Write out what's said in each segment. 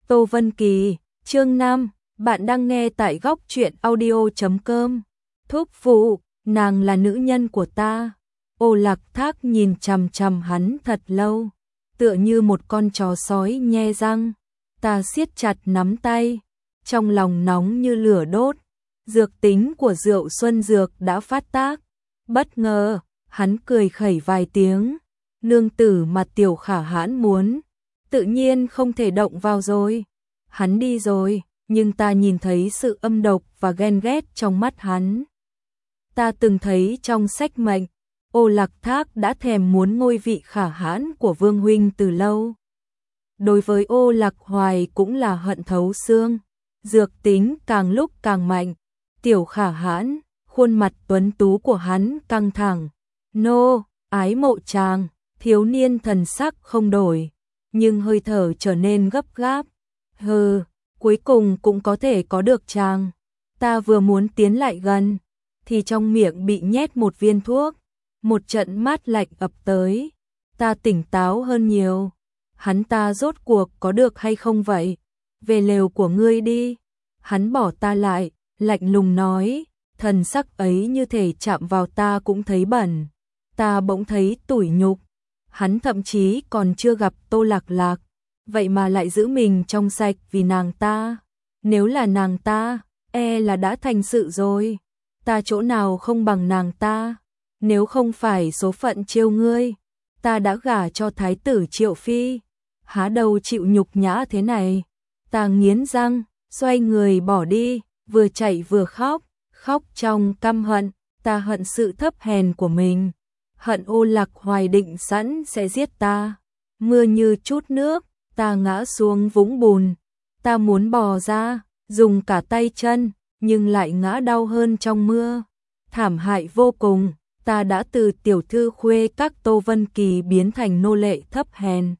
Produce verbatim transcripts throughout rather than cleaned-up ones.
Tô Vân Kỳ, chương năm, bạn đang nghe tại góc truyện audio chấm com. Thúc phụ, nàng là nữ nhân của ta. Ô Lạc Thác nhìn chằm chằm hắn thật lâu, tựa như một con chó sói nhe răng. Ta siết chặt nắm tay, trong lòng nóng như lửa đốt. Dược tính của rượu xuân dược đã phát tác. Bất ngờ, hắn cười khẩy vài tiếng. Nương tử mà Tiểu Khả Hãn muốn, tự nhiên không thể động vào rồi. Hắn đi rồi, nhưng ta nhìn thấy sự âm độc và ghen ghét trong mắt hắn. Ta từng thấy trong sách mệnh, Ô Lạc Thác đã thèm muốn ngôi vị Khả Hãn của Vương huynh từ lâu. Đối với Ô Lạc Hoài cũng là hận thấu xương. Dược tính càng lúc càng mạnh. Tiểu Khả Hãn, khuôn mặt tuấn tú của hắn căng thẳng. Nô, ái mộ chàng. Thiếu niên thần sắc không đổi, nhưng hơi thở trở nên gấp gáp. Hừ, cuối cùng cũng có thể có được chàng. Ta vừa muốn tiến lại gần, thì trong miệng bị nhét một viên thuốc. Một trận mát lạnh ập tới. Ta tỉnh táo hơn nhiều. Hắn ta rốt cuộc có được hay không vậy? Về lều của ngươi đi. Hắn bỏ ta lại, lạnh lùng nói. Thần sắc ấy như thể chạm vào ta cũng thấy bẩn. Ta bỗng thấy tủi nhục. Hắn thậm chí còn chưa gặp Tô Lạc Lạc, vậy mà lại giữ mình trong sạch vì nàng ta. Nếu là nàng ta, e là đã thành sự rồi. Ta chỗ nào không bằng nàng ta. Nếu không phải số phận trêu ngươi, ta đã gả cho thái tử Triệu Phi. Há đâu chịu nhục nhã thế này. Ta nghiến răng, xoay người bỏ đi, vừa chạy vừa khóc, khóc trong căm hận. Ta hận sự thấp hèn của mình. Hận Ô Lạc Hoài định sẵn sẽ giết ta. Mưa như chút nước, ta ngã xuống vũng bùn. Ta muốn bò ra, dùng cả tay chân, nhưng lại ngã đau hơn trong mưa. Thảm hại vô cùng, ta đã từ tiểu thư khuê các Tô Vân Kỳ biến thành nô lệ thấp hèn.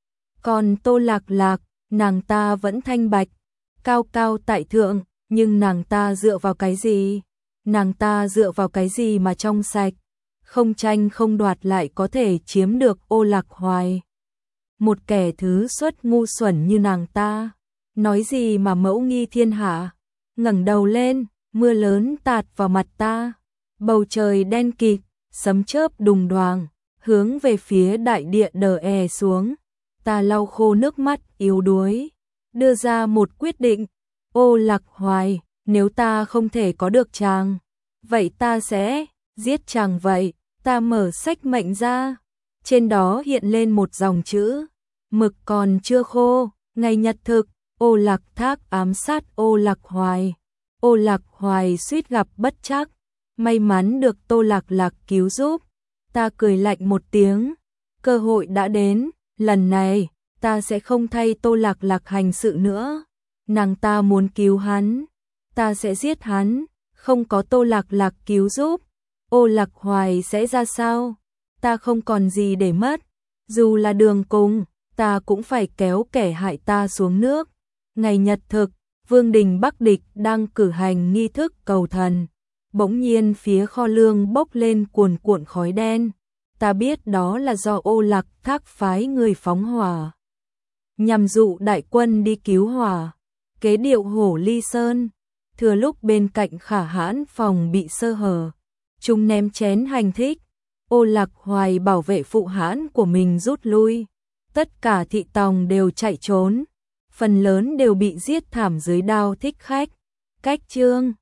Còn Tô Lạc Lạc, nàng ta vẫn thanh bạch, cao cao tại thượng, nhưng nàng ta dựa vào cái gì? Nàng ta dựa vào cái gì mà trong sạch? Không tranh không đoạt lại có thể chiếm được Ô Lạc Hoài. Một kẻ thứ xuất ngu xuẩn như nàng ta, nói gì mà mẫu nghi thiên hạ. Ngẩng đầu lên, mưa lớn tạt vào mặt ta. Bầu trời đen kịt, sấm chớp đùng đoàng, hướng về phía đại địa đờ è xuống. Ta lau khô nước mắt yếu đuối, đưa ra một quyết định. Ô Lạc Hoài, nếu ta không thể có được chàng, vậy ta sẽ giết chàng vậy. Ta mở sách mệnh ra, trên đó hiện lên một dòng chữ, mực còn chưa khô, ngày nhật thực. Ô Lạc Thác ám sát Ô Lạc Hoài. Ô Lạc Hoài suýt gặp bất trắc, may mắn được Tô Lạc Lạc cứu giúp. Ta cười lạnh một tiếng, cơ hội đã đến, lần này ta sẽ không thay Tô Lạc Lạc hành sự nữa. Nàng ta muốn cứu hắn, ta sẽ giết hắn. Không có Tô Lạc Lạc cứu giúp, Ô Lạc Hoài sẽ ra sao? Ta không còn gì để mất. Dù là đường cùng, ta cũng phải kéo kẻ hại ta xuống nước. Ngày nhật thực, Vương đình Bắc Địch đang cử hành nghi thức cầu thần. Bỗng nhiên phía kho lương bốc lên cuồn cuộn khói đen. Ta biết đó là do Ô Lạc Thác phái người phóng hỏa, nhằm dụ đại quân đi cứu hỏa. Kế điệu hổ ly sơn. Thừa lúc bên cạnh Khả Hãn phòng bị sơ hở, chúng ném chén hành thích. Ô Lạc Hoài bảo vệ phụ hãn của mình rút lui. Tất cả thị tòng đều chạy trốn, phần lớn đều bị giết thảm dưới đao thích khách. Cách chương